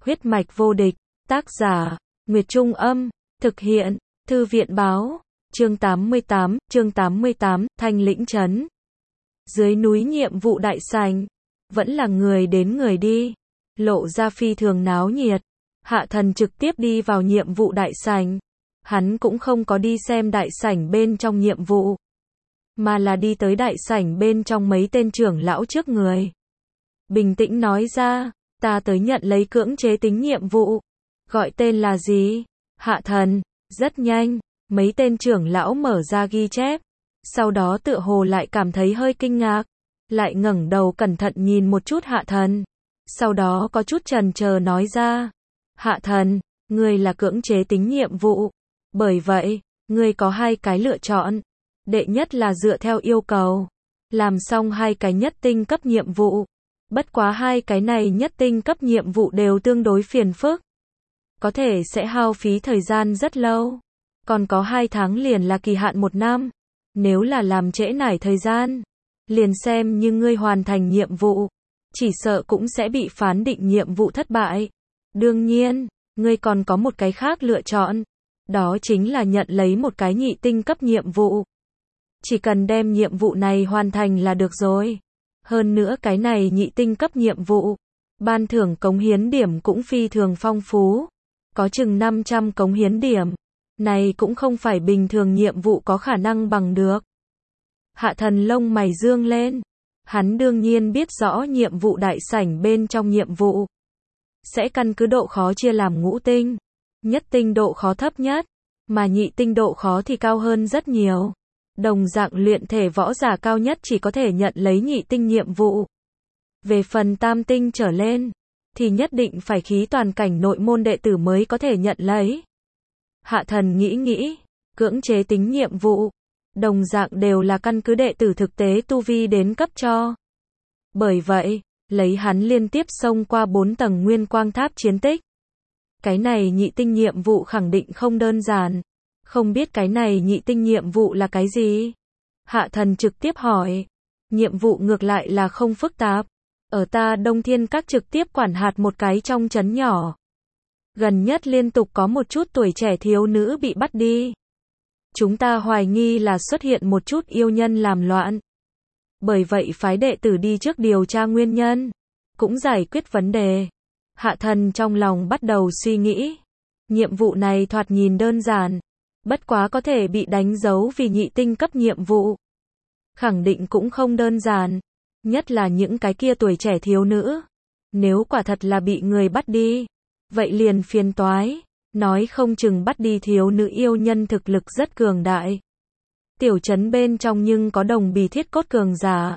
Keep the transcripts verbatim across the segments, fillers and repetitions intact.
Huyết mạch vô địch, tác giả, Nguyệt Trung Âm, thực hiện, Thư viện Báo, chương tám mươi tám, chương tám mươi tám, Thanh Lĩnh Trấn. Dưới núi nhiệm vụ đại sảnh, vẫn là người đến người đi, lộ ra phi thường náo nhiệt. Hạ Thần trực tiếp đi vào nhiệm vụ đại sảnh, hắn cũng không có đi xem đại sảnh bên trong nhiệm vụ, mà là đi tới đại sảnh bên trong mấy tên trưởng lão trước người. Bình tĩnh nói ra, ta tới nhận lấy cưỡng chế tính nhiệm vụ. Gọi tên là gì? Hạ Thần. Rất nhanh, mấy tên trưởng lão mở ra ghi chép, sau đó tựa hồ lại cảm thấy hơi kinh ngạc, lại ngẩng đầu cẩn thận nhìn một chút Hạ Thần, sau đó có chút chần chờ nói ra, Hạ Thần, ngươi là cưỡng chế tính nhiệm vụ, bởi vậy, ngươi có hai cái lựa chọn. Đệ nhất là dựa theo yêu cầu, làm xong hai cái nhất tinh cấp nhiệm vụ. Bất quá hai cái này nhất tinh cấp nhiệm vụ đều tương đối phiền phức, có thể sẽ hao phí thời gian rất lâu, còn có hai tháng liền là kỳ hạn một năm. Nếu là làm trễ nải thời gian, liền xem như ngươi hoàn thành nhiệm vụ, chỉ sợ cũng sẽ bị phán định nhiệm vụ thất bại. Đương nhiên, ngươi còn có một cái khác lựa chọn, đó chính là nhận lấy một cái nhị tinh cấp nhiệm vụ. Chỉ cần đem nhiệm vụ này hoàn thành là được rồi. Hơn nữa cái này nhị tinh cấp nhiệm vụ, ban thưởng cống hiến điểm cũng phi thường phong phú, có chừng năm trăm cống hiến điểm. Này cũng không phải bình thường nhiệm vụ có khả năng bằng được. Hạ Thần lông mày dương lên, hắn đương nhiên biết rõ nhiệm vụ đại sảnh bên trong nhiệm vụ sẽ căn cứ độ khó chia làm ngũ tinh, nhất tinh độ khó thấp nhất, mà nhị tinh độ khó thì cao hơn rất nhiều. Đồng dạng luyện thể võ giả cao nhất chỉ có thể nhận lấy nhị tinh nhiệm vụ. Về phần tam tinh trở lên, thì nhất định phải khí toàn cảnh nội môn đệ tử mới có thể nhận lấy. Hạ Thần nghĩ nghĩ, cưỡng chế tính nhiệm vụ, đồng dạng đều là căn cứ đệ tử thực tế tu vi đến cấp cho. Bởi vậy, lấy hắn liên tiếp xông qua bốn tầng nguyên quang tháp chiến tích. Cái này nhị tinh nhiệm vụ khẳng định không đơn giản. Không biết cái này nhị tinh nhiệm vụ là cái gì? Hạ Thần trực tiếp hỏi. Nhiệm vụ ngược lại là không phức tạp. Ở ta Đông Thiên Các trực tiếp quản hạt một cái trong trấn nhỏ. Gần nhất liên tục có một chút tuổi trẻ thiếu nữ bị bắt đi. Chúng ta hoài nghi là xuất hiện một chút yêu nhân làm loạn. Bởi vậy phái đệ tử đi trước điều tra nguyên nhân, cũng giải quyết vấn đề. Hạ Thần trong lòng bắt đầu suy nghĩ. Nhiệm vụ này thoạt nhìn đơn giản, bất quá có thể bị đánh dấu vì nhị tinh cấp nhiệm vụ. Khẳng định cũng không đơn giản, nhất là những cái kia tuổi trẻ thiếu nữ. Nếu quả thật là bị người bắt đi, vậy liền phiền toái, nói không chừng bắt đi thiếu nữ yêu nhân thực lực rất cường đại. Tiểu trấn bên trong nhưng có đồng bì thiết cốt cường giả.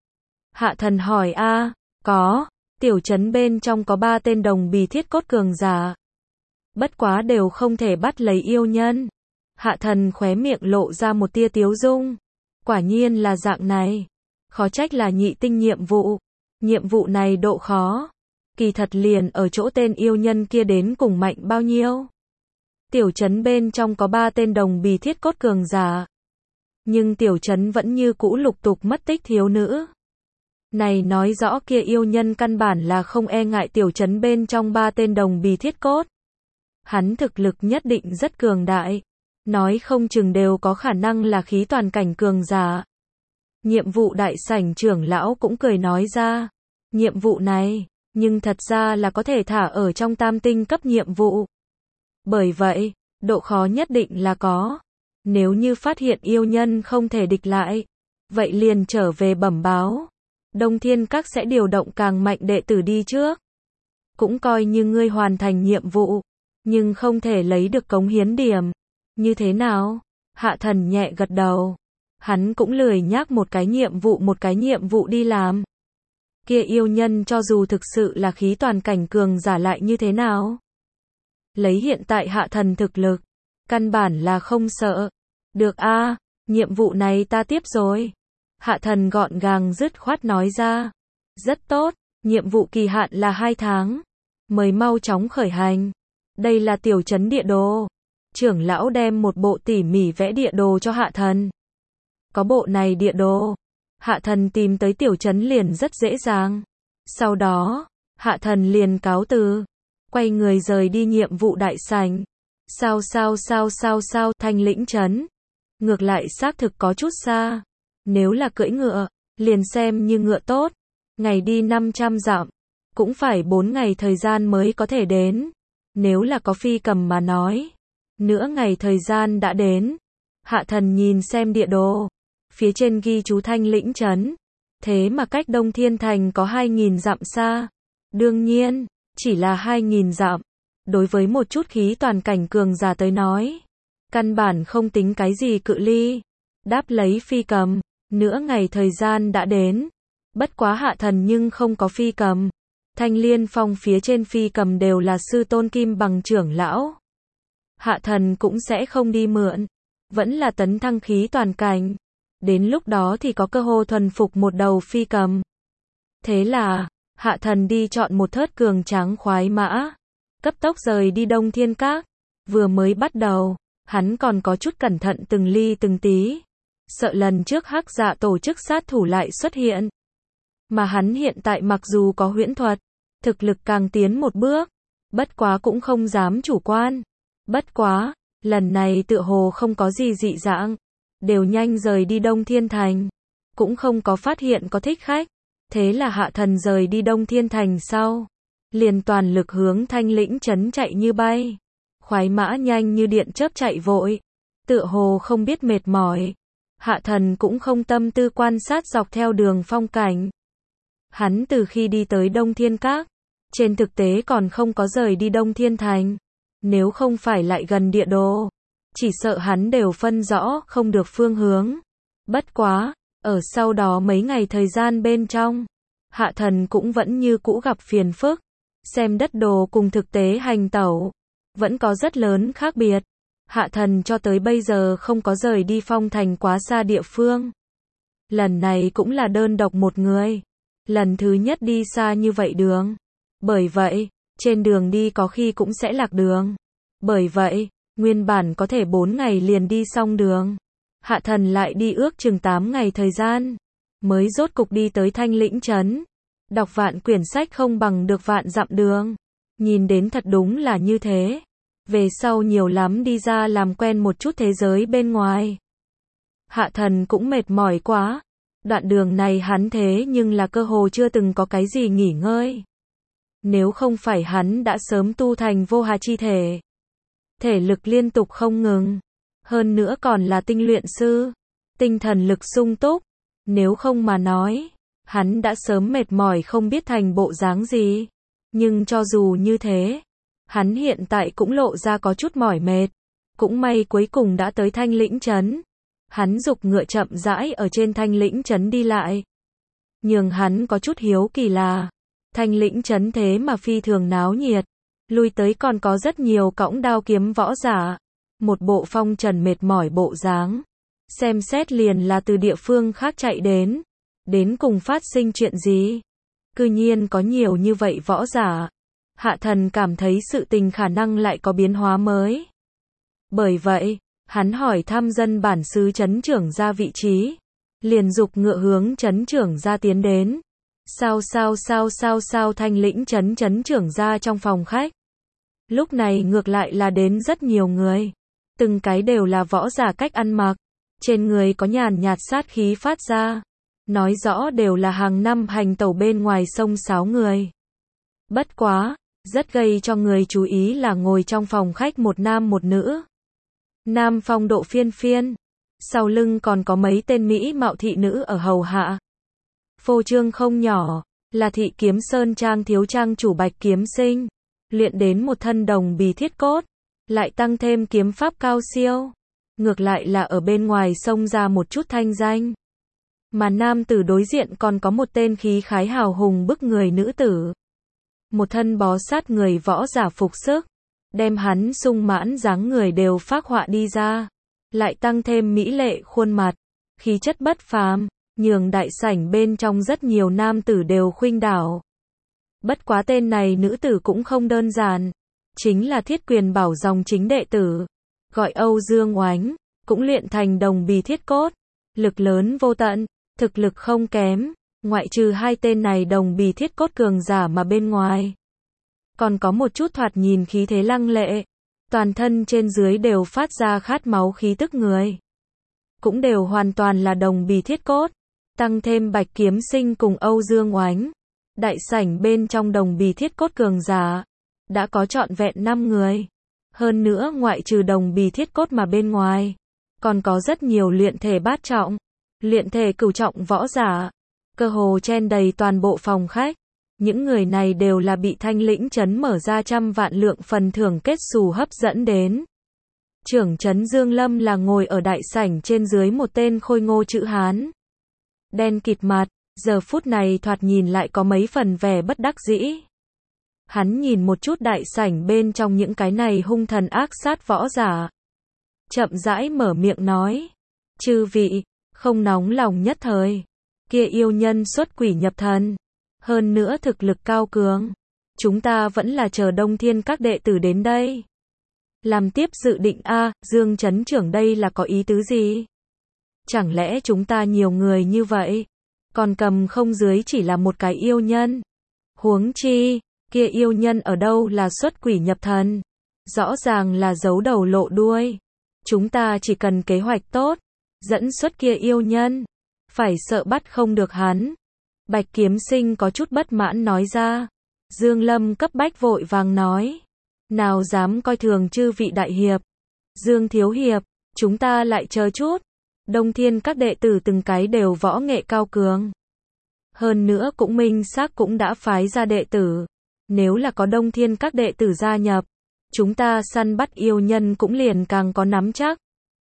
Hạ Thần hỏi a, có, tiểu trấn bên trong có ba tên đồng bì thiết cốt cường giả. Bất quá đều không thể bắt lấy yêu nhân. Hạ Thần khóe miệng lộ ra một tia tiếu dung. Quả nhiên là dạng này. Khó trách là nhị tinh nhiệm vụ. Nhiệm vụ này độ khó, kỳ thật liền ở chỗ tên yêu nhân kia đến cùng mạnh bao nhiêu. Tiểu trấn bên trong có ba tên đồng bì thiết cốt cường giả. Nhưng tiểu trấn vẫn như cũ lục tục mất tích thiếu nữ. Này nói rõ kia yêu nhân căn bản là không e ngại tiểu trấn bên trong ba tên đồng bì thiết cốt. Hắn thực lực nhất định rất cường đại. Nói không chừng đều có khả năng là khí toàn cảnh cường giả. Nhiệm vụ đại sảnh trưởng lão cũng cười nói ra. Nhiệm vụ này, nhưng thật ra là có thể thả ở trong tam tinh cấp nhiệm vụ. Bởi vậy, độ khó nhất định là có. Nếu như phát hiện yêu nhân không thể địch lại, vậy liền trở về bẩm báo. Đông Thiên Các sẽ điều động càng mạnh đệ tử đi trước. Cũng coi như ngươi hoàn thành nhiệm vụ, nhưng không thể lấy được cống hiến điểm. Như thế nào? Hạ Thần nhẹ gật đầu. Hắn cũng lười nhác một cái nhiệm vụ một cái nhiệm vụ đi làm. Kia yêu nhân cho dù thực sự là khí toàn cảnh cường giả lại như thế nào? Lấy hiện tại Hạ Thần thực lực, căn bản là không sợ. Được a, nhiệm vụ này ta tiếp rồi. Hạ Thần gọn gàng dứt khoát nói ra. Rất tốt, nhiệm vụ kỳ hạn là hai tháng. Mời mau chóng khởi hành. Đây là tiểu trấn địa đồ. Trưởng lão đem một bộ tỉ mỉ vẽ địa đồ cho Hạ Thần. Có bộ này địa đồ, Hạ Thần tìm tới tiểu trấn liền rất dễ dàng. Sau đó, Hạ Thần liền cáo từ. quay người rời đi nhiệm vụ đại sảnh. Sao sao sao sao sao, Thanh Lĩnh trấn. Ngược lại xác thực có chút xa. Nếu là cưỡi ngựa, liền xem như ngựa tốt. Ngày đi năm trăm dặm, cũng phải bốn ngày thời gian mới có thể đến. Nếu là có phi cầm mà nói, nửa ngày thời gian đã đến. Hạ Thần nhìn xem địa đồ, phía trên ghi chú Thanh Lĩnh trấn, thế mà cách Đông Thiên Thành có hai nghìn dặm xa. Đương nhiên, chỉ là hai nghìn dặm, đối với một chút khí toàn cảnh cường giả tới nói, căn bản không tính cái gì cự ly. Đáp lấy phi cầm, nửa ngày thời gian đã đến. Bất quá Hạ Thần nhưng không có phi cầm. Thanh Liên Phong phía trên phi cầm đều là sư tôn Kim Bằng trưởng lão. Hạ Thần cũng sẽ không đi mượn, vẫn là tấn thăng khí toàn cảnh. Đến lúc đó thì có cơ hội thuần phục một đầu phi cầm. Thế là, Hạ Thần đi chọn một thớt cường tráng khoái mã, cấp tốc rời đi Đông Thiên Các. Vừa mới bắt đầu, hắn còn có chút cẩn thận từng ly từng tí, sợ lần trước Hắc Dạ tổ chức sát thủ lại xuất hiện. Mà hắn hiện tại mặc dù có huyễn thuật, thực lực càng tiến một bước, bất quá cũng không dám chủ quan. Bất quá, lần này tựa hồ không có gì dị dạng, đều nhanh rời đi Đông Thiên Thành, cũng không có phát hiện có thích khách. Thế là Hạ Thần rời đi Đông Thiên Thành sau, liền toàn lực hướng Thanh Lĩnh trấn chạy như bay. Khoái mã nhanh như điện chớp chạy vội, tựa hồ không biết mệt mỏi. Hạ Thần cũng không tâm tư quan sát dọc theo đường phong cảnh. Hắn từ khi đi tới Đông Thiên Các, trên thực tế còn không có rời đi Đông Thiên Thành. Nếu không phải lại gần địa đồ, chỉ sợ hắn đều phân rõ không được phương hướng. Bất quá, ở sau đó mấy ngày thời gian bên trong, Hạ Thần cũng vẫn như cũ gặp phiền phức. Xem đất đồ cùng thực tế hành tẩu, vẫn có rất lớn khác biệt. Hạ Thần cho tới bây giờ không có rời đi phong thành quá xa địa phương. Lần này cũng là đơn độc một người. Lần thứ nhất đi xa như vậy đường. Bởi vậy, trên đường đi có khi cũng sẽ lạc đường. Bởi vậy, nguyên bản có thể bốn ngày liền đi xong đường. Hạ Thần lại đi ước chừng tám ngày thời gian, mới rốt cục đi tới Thanh Lĩnh trấn. Đọc vạn quyển sách không bằng được vạn dặm đường. Nhìn đến thật đúng là như thế. Về sau nhiều lắm đi ra làm quen một chút thế giới bên ngoài. Hạ Thần cũng mệt mỏi quá. Đoạn đường này hắn thế nhưng là cơ hồ chưa từng có cái gì nghỉ ngơi. Nếu không phải hắn đã sớm tu thành vô hà chi thể. Thể lực liên tục không ngừng. Hơn nữa còn là tinh luyện sư. Tinh thần lực sung túc. Nếu không mà nói, hắn đã sớm mệt mỏi không biết thành bộ dáng gì. Nhưng cho dù như thế, hắn hiện tại cũng lộ ra có chút mỏi mệt. Cũng may cuối cùng đã tới Thanh Lĩnh trấn. Hắn giục ngựa chậm rãi ở trên Thanh Lĩnh trấn đi lại. Nhưng hắn có chút hiếu kỳ là, Thanh Lĩnh trấn thế mà phi thường náo nhiệt. Lui tới còn có rất nhiều cõng đao kiếm võ giả. Một bộ phong trần mệt mỏi bộ dáng. Xem xét liền là từ địa phương khác chạy đến. Đến cùng phát sinh chuyện gì? Cư nhiên có nhiều như vậy võ giả. Hạ Thần cảm thấy sự tình khả năng lại có biến hóa mới. Bởi vậy, hắn hỏi thăm dân bản xứ trấn trưởng ra vị trí. Liền giục ngựa hướng trấn trưởng ra tiến đến. Sao sao sao sao sao Thanh Lĩnh trấn trấn trưởng ra trong phòng khách. Lúc này ngược lại là đến rất nhiều người. Từng cái đều là võ giả cách ăn mặc. Trên người có nhàn nhạt sát khí phát ra. Nói rõ đều là hàng năm hành tẩu bên ngoài sông sáo người. Bất quá, rất gây cho người chú ý là ngồi trong phòng khách một nam một nữ. Nam phong độ phiên phiên. Sau lưng còn có mấy tên mỹ mạo thị nữ ở hầu hạ. Phô trương không nhỏ, là thị kiếm sơn trang thiếu trang chủ Bạch Kiếm Sinh. Luyện đến một thân đồng bì thiết cốt. Lại tăng thêm kiếm pháp cao siêu. Ngược lại là ở bên ngoài xông ra một chút thanh danh. Mà nam tử đối diện còn có một tên khí khái hào hùng bức người nữ tử. Một thân bó sát người võ giả phục sức. Đem hắn sung mãn dáng người đều phác họa đi ra. Lại tăng thêm mỹ lệ khuôn mặt. Khí chất bất phàm, nhường đại sảnh bên trong rất nhiều nam tử đều khuynh đảo. Bất quá tên này nữ tử cũng không đơn giản. Chính là Thiết Quyền Bảo dòng chính đệ tử. Gọi Âu Dương Oánh, cũng luyện thành đồng bì thiết cốt. Lực lớn vô tận, thực lực không kém. Ngoại trừ hai tên này đồng bì thiết cốt cường giả mà bên ngoài. còn có một chút thoạt nhìn khí thế lăng lệ. Toàn thân trên dưới đều phát ra khát máu khí tức người. Cũng đều hoàn toàn là đồng bì thiết cốt. Tăng thêm Bạch Kiếm Sinh cùng Âu Dương Oánh. Đại sảnh bên trong đồng bì thiết cốt cường giả. Đã có trọn vẹn năm người. Hơn nữa ngoại trừ đồng bì thiết cốt mà bên ngoài. Còn có rất nhiều luyện thể bát trọng. Luyện thể cửu trọng võ giả. Cơ hồ chen đầy toàn bộ phòng khách. Những người này đều là bị Thanh Lĩnh Trấn mở ra trăm vạn lượng phần thưởng kết xù hấp dẫn đến. Trưởng trấn Dương Lâm là ngồi ở đại sảnh trên dưới một tên khôi ngô chữ Hán. Đen kịt mặt, giờ phút này thoạt nhìn lại có mấy phần vẻ bất đắc dĩ. Hắn nhìn một chút đại sảnh bên trong những cái này hung thần ác sát võ giả. Chậm rãi mở miệng nói. Chư vị, không nóng lòng nhất thời. Kia yêu nhân xuất quỷ nhập thần. Hơn nữa thực lực cao cường. Chúng ta vẫn là chờ Đông Thiên các đệ tử đến đây. Làm tiếp dự định a, Dương trấn trưởng đây là có ý tứ gì? Chẳng lẽ chúng ta nhiều người như vậy, còn cầm không dưới chỉ là một cái yêu nhân? Huống chi, kia yêu nhân ở đâu là xuất quỷ nhập thần? Rõ ràng là giấu đầu lộ đuôi. Chúng ta chỉ cần kế hoạch tốt, dẫn xuất kia yêu nhân, phải sợ bắt không được hắn. Bạch Kiếm Sinh có chút bất mãn nói ra. Dương Lâm cấp bách vội vàng nói. Nào dám coi thường chư vị đại hiệp. Dương thiếu hiệp, chúng ta lại chờ chút. Đông Thiên các đệ tử từng cái đều võ nghệ cao cường. Hơn nữa cũng minh xác cũng đã phái ra đệ tử. Nếu là có Đông Thiên các đệ tử gia nhập, chúng ta săn bắt yêu nhân cũng liền càng có nắm chắc.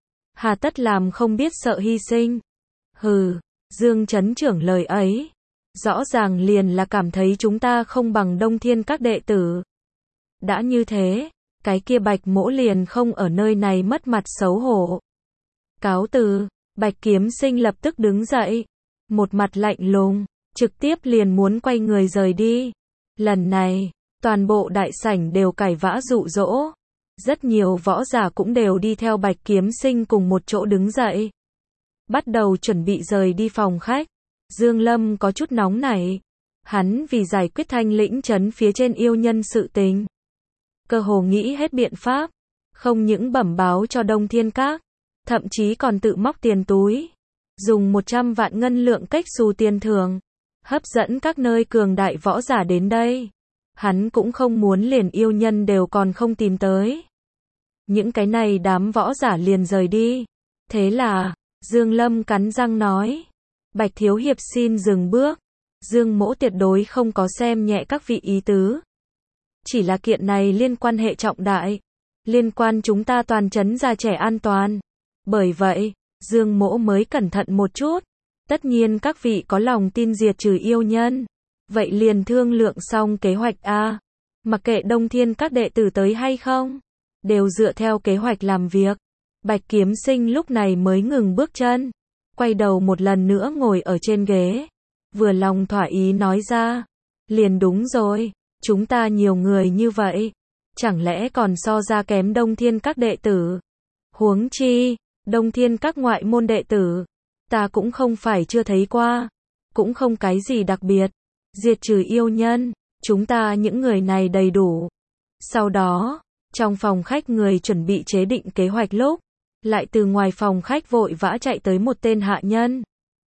Hà tất làm không biết sợ hy sinh. Hừ, Dương trấn trưởng lời ấy. Rõ ràng liền là cảm thấy chúng ta không bằng Đông Thiên các đệ tử. Đã như thế, cái kia Bạch Mỗ liền không ở nơi này mất mặt xấu hổ. Cáo từ, Bạch Kiếm Sinh lập tức đứng dậy. Một mặt lạnh lùng, trực tiếp liền muốn quay người rời đi. Lần này, toàn bộ đại sảnh đều cãi vã dụ dỗ. Rất nhiều võ giả cũng đều đi theo Bạch Kiếm Sinh cùng một chỗ đứng dậy. Bắt đầu chuẩn bị rời đi phòng khách. Dương Lâm có chút nóng nảy. Hắn vì giải quyết Thanh Lĩnh Trấn phía trên yêu nhân sự tình. Cơ hồ nghĩ hết biện pháp. Không những bẩm báo cho Đông Thiên Các. Thậm chí còn tự móc tiền túi. Dùng một trăm vạn ngân lượng cách xù tiền thưởng. Hấp dẫn các nơi cường đại võ giả đến đây. Hắn cũng không muốn liền yêu nhân đều còn không tìm tới. Những cái này đám võ giả liền rời đi. Thế là, Dương Lâm cắn răng nói. Bạch thiếu hiệp xin dừng bước. Dương mỗ tuyệt đối không có xem nhẹ các vị ý tứ. Chỉ là kiện này liên quan hệ trọng đại. Liên quan chúng ta toàn trấn già trẻ an toàn. Bởi vậy, Dương mỗ mới cẩn thận một chút. Tất nhiên các vị có lòng tin diệt trừ yêu nhân. Vậy liền thương lượng xong kế hoạch A. Mặc kệ Đông Thiên các đệ tử tới hay không. Đều dựa theo kế hoạch làm việc. Bạch Kiếm Sinh lúc này mới ngừng bước chân. Quay đầu một lần nữa ngồi ở trên ghế. Vừa lòng thỏa ý nói ra. Liền đúng rồi. Chúng ta nhiều người như vậy. Chẳng lẽ còn so ra kém Đông Thiên các đệ tử. Huống chi, Đông Thiên các ngoại môn đệ tử. Ta cũng không phải chưa thấy qua. Cũng không cái gì đặc biệt. Diệt trừ yêu nhân. Chúng ta những người này đầy đủ. Sau đó, trong phòng khách người chuẩn bị chế định kế hoạch lúc. Lại từ ngoài phòng khách vội vã chạy tới một tên hạ nhân.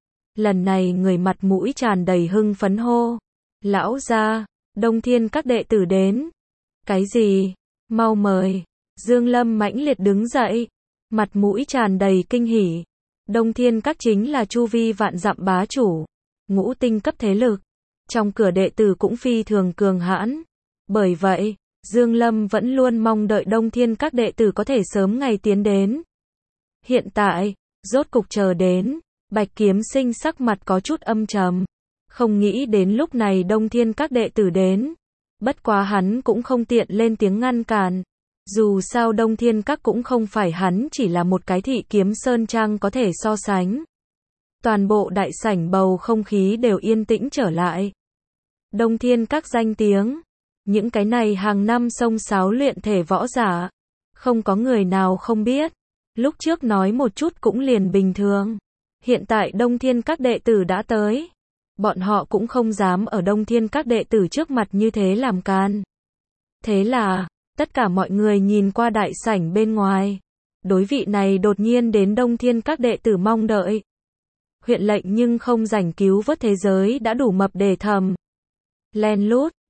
Lần này người mặt mũi tràn đầy hưng phấn hô. Lão gia, Đông Thiên các đệ tử đến. Cái gì? Mau mời. Dương Lâm mãnh liệt đứng dậy. Mặt mũi tràn đầy kinh hỉ. Đông Thiên các chính là chu vi vạn dặm bá chủ. Ngũ tinh cấp thế lực. Trong cửa đệ tử cũng phi thường cường hãn. Bởi vậy, Dương Lâm vẫn luôn mong đợi Đông Thiên các đệ tử có thể sớm ngày tiến đến. Hiện tại, rốt cục chờ đến, Bạch Kiếm Sinh sắc mặt có chút âm trầm. Không nghĩ đến lúc này Đông Thiên các đệ tử đến. Bất quá hắn cũng không tiện lên tiếng ngăn cản. Dù sao Đông Thiên các cũng không phải hắn chỉ là một cái thị kiếm sơn trang có thể so sánh. Toàn bộ đại sảnh bầu không khí đều yên tĩnh trở lại. Đông Thiên các danh tiếng. Những cái này hàng năm xông xáo luyện thể võ giả. Không có người nào không biết. Lúc trước nói một chút cũng liền bình thường. Hiện tại Đông Thiên các đệ tử đã tới. Bọn họ cũng không dám ở Đông Thiên các đệ tử trước mặt như thế làm can. Thế là, tất cả mọi người nhìn qua đại sảnh bên ngoài. Đối vị này đột nhiên đến Đông Thiên các đệ tử mong đợi. Huyện lệnh nhưng không rảnh cứu vớt thế giới đã đủ mập để thầm. Len lút,